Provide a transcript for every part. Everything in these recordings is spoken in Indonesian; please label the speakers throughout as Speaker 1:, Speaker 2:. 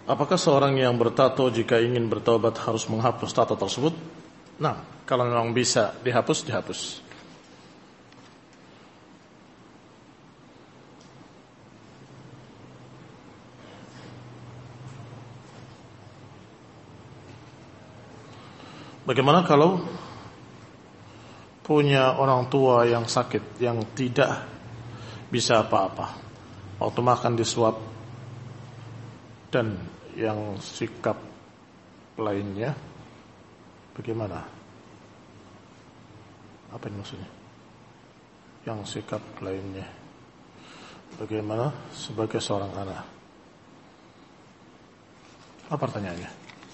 Speaker 1: Apakah seorang yang bertato jika ingin bertaubat harus menghapus tato tersebut? Nah, kalau memang bisa dihapus, dihapus. Bagaimana kalau punya orang tua yang sakit, yang tidak bisa apa-apa, waktu makan disuap, dan yang sikap lainnya bagaimana? Apa ini maksudnya? Yang sikap lainnya bagaimana sebagai seorang anak? Apa pertanyaannya?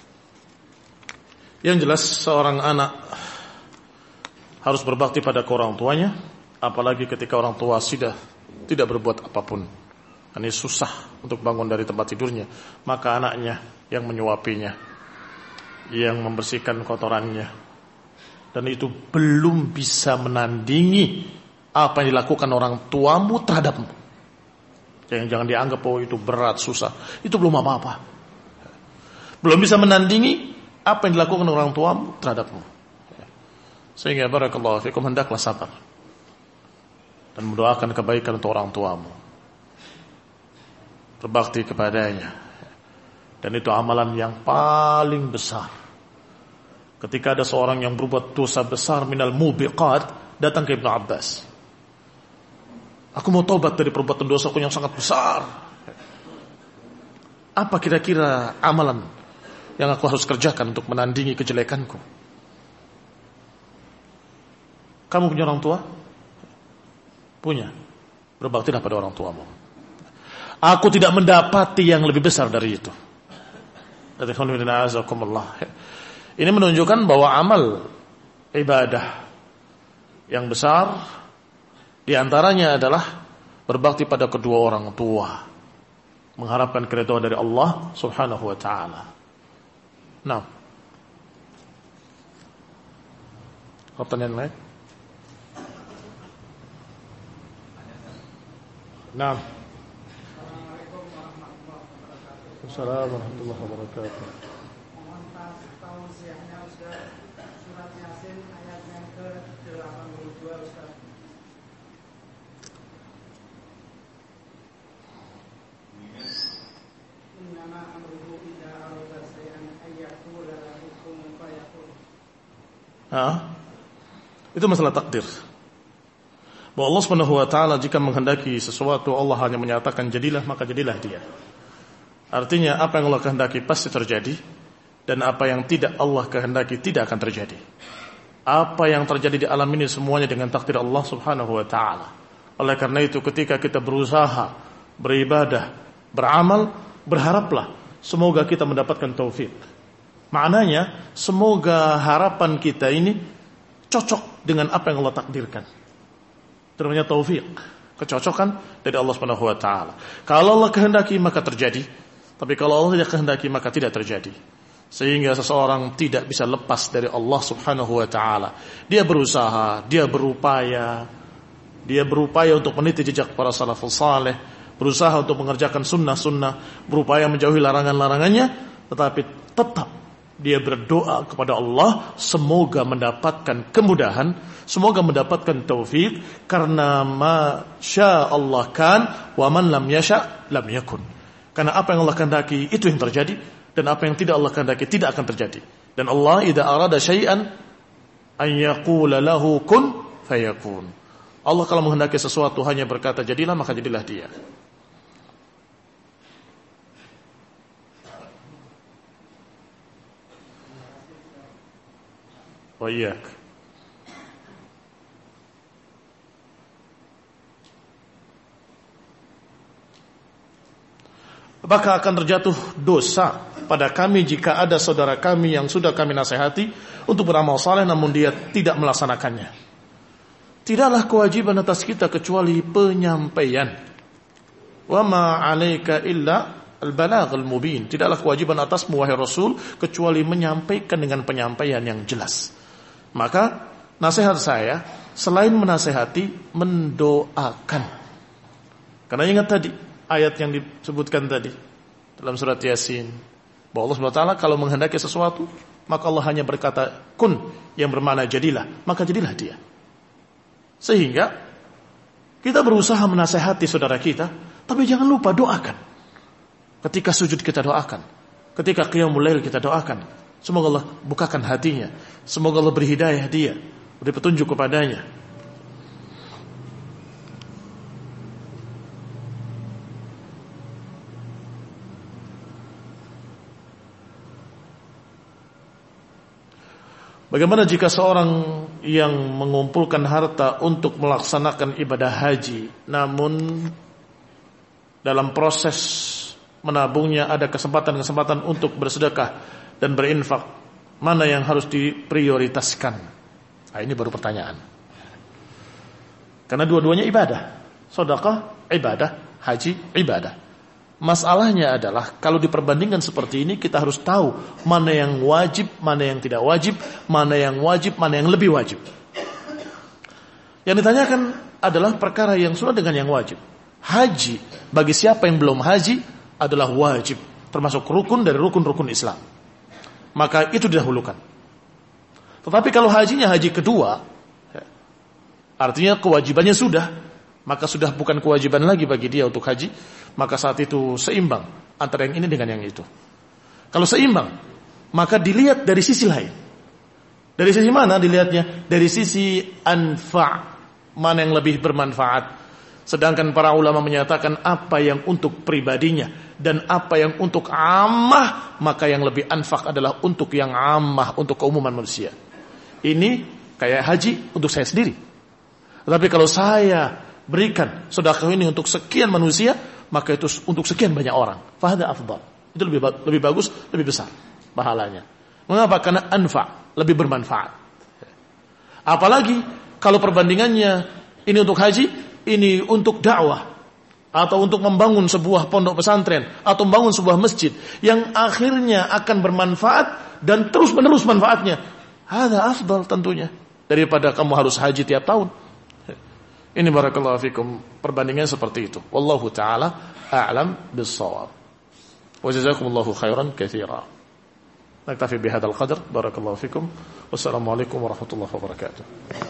Speaker 1: Yang jelas seorang anak harus berbakti pada orang tuanya, apalagi ketika orang tua sudah tidak berbuat apapun. Ini susah untuk bangun dari tempat tidurnya, maka anaknya yang menyuapinya, yang membersihkan kotorannya, dan itu belum bisa menandingi apa yang dilakukan orang tuamu terhadapmu. Jangan dianggap oh itu berat, susah. Itu belum apa-apa. Belum bisa menandingi apa yang dilakukan orang tuamu terhadapmu. Sehingga barakallahu fikum, hendaklah sabar dan mendoakan kebaikan untuk orang tuamu, berbakti kepadanya. Dan itu amalan yang paling besar. Ketika ada seorang yang berbuat dosa besar minal mubiqat, datang ke Ibnu Abbas, aku mau taubat dari perbuatan dosaku yang sangat besar. Apa kira-kira amalan yang aku harus kerjakan untuk menandingi kejelekanku? Kamu punya orang tua? Punya. Berbaktilah pada orang tuamu. Aku tidak mendapati yang lebih besar dari itu. Ini menunjukkan bahwa amal ibadah yang besar diantaranya adalah berbakti pada kedua orang tua, mengharapkan keridhaan dari Allah Subhanahu wa taala. Nah, pertanyaan lain? Nah, Assalamualaikum warahmatullahi wabarakatuh.
Speaker 2: Mohon tausiahnya Ustaz, surat Yasin ayat yang ke-82 Ustaz. Innama amruhu idza arada shay'an ayyaqula lahu kun fayakun.
Speaker 1: Itu masalah takdir. Bahwa Allah Subhanahu wa taala jika menghendaki sesuatu, Allah hanya menyatakan jadilah, maka jadilah dia. Artinya apa yang Allah kehendaki pasti terjadi, dan apa yang tidak Allah kehendaki tidak akan terjadi. Apa yang terjadi di alam ini semuanya dengan takdir Allah Subhanahu wa taala. Oleh karena itu ketika kita berusaha, beribadah, beramal, berharaplah semoga kita mendapatkan taufik. Maknanya semoga harapan kita ini cocok dengan apa yang Allah takdirkan. Itu namanya taufik, kecocokan dari Allah Subhanahu wa taala. Kalau Allah kehendaki maka terjadi. Tapi kalau Allah tidak kehendaki maka tidak terjadi. Sehingga seseorang tidak bisa lepas dari Allah Subhanahu wa taala. Dia berusaha, dia berupaya untuk meniti jejak para salafus saleh, berusaha untuk mengerjakan sunnah-sunnah, berupaya menjauhi larangan-larangannya, tetapi tetap dia berdoa kepada Allah semoga mendapatkan kemudahan, semoga mendapatkan taufik, karena ma syaa Allah kan wa man lam yasha lam yakun. Karena apa yang Allah kehendaki itu yang terjadi, dan apa yang tidak Allah kehendaki tidak akan terjadi. Dan Allah idza arada syai'an an yaqula lahu kun fayakun. Allah kalau menghendaki sesuatu hanya berkata jadilah, maka jadilah dia. Wa iyyak. Apakah akan terjatuh dosa pada kami jika ada saudara kami yang sudah kami nasihati untuk beramal saleh namun dia tidak melaksanakannya? Tidaklah kewajiban atas kita kecuali penyampaian. Wa ma 'alaika illa al-balaghul mubin. Tidaklah kewajiban atasmu wahai Rasul kecuali menyampaikan dengan penyampaian yang jelas. Maka nasihat saya selain menasihati, mendoakan. Karena ingat tadi ayat yang disebutkan tadi, dalam surat Yasin bahwa Allah SWT kalau menghendaki sesuatu, maka Allah hanya berkata kun, yang bermakna jadilah, maka jadilah dia. Sehingga kita berusaha menasehati saudara kita, tapi jangan lupa doakan. Ketika sujud kita doakan, ketika qiyamul lail kita doakan. Semoga Allah bukakan hatinya, semoga Allah beri hidayah dia, beri petunjuk kepadanya. Bagaimana jika seorang yang mengumpulkan harta untuk melaksanakan ibadah haji, namun dalam proses menabungnya ada kesempatan-kesempatan untuk bersedekah dan berinfak, mana yang harus diprioritaskan? Nah, ini baru pertanyaan. Karena dua-duanya ibadah. Sedekah ibadah, haji ibadah. Masalahnya adalah kalau diperbandingkan seperti ini, kita harus tahu mana yang wajib, mana yang tidak wajib, mana yang wajib, mana yang lebih wajib. Yang ditanyakan adalah perkara yang sunnah dengan yang wajib. Haji bagi siapa yang belum haji adalah wajib, termasuk rukun dari rukun-rukun Islam. Maka itu didahulukan. Tetapi kalau hajinya haji kedua, artinya kewajibannya sudah, maka sudah bukan kewajiban lagi bagi dia untuk haji, maka saat itu seimbang antara yang ini dengan yang itu. Kalau seimbang, maka dilihat dari sisi lain. Dari sisi mana dilihatnya? Dari sisi anfa', mana yang lebih bermanfaat. Sedangkan para ulama menyatakan apa yang untuk pribadinya dan apa yang untuk ammah, maka yang lebih anfak adalah untuk yang ammah, untuk keumuman manusia. Ini kayak haji untuk saya sendiri. Tetapi kalau saya berikan sedekah ini untuk sekian manusia, maka itu untuk sekian banyak orang. Fahada afdal. Itu lebih bagus, lebih besar pahalanya. Mengapa? Karena anfa', lebih bermanfaat. Apalagi kalau perbandingannya ini untuk haji, ini untuk dakwah, atau untuk membangun sebuah pondok pesantren, atau membangun sebuah masjid yang akhirnya akan bermanfaat dan terus menerus manfaatnya. Hada afdal tentunya daripada kamu harus haji tiap tahun. Ini barakallahu fikum, perbandingan seperti itu. Wallahu taala a'lam bis-shawab. Wa jazakumullahu khairan katsira. Naktafi bihadzal qadar. Barakallahu fikum. Wassalamualaikum warahmatullahi wabarakatuh.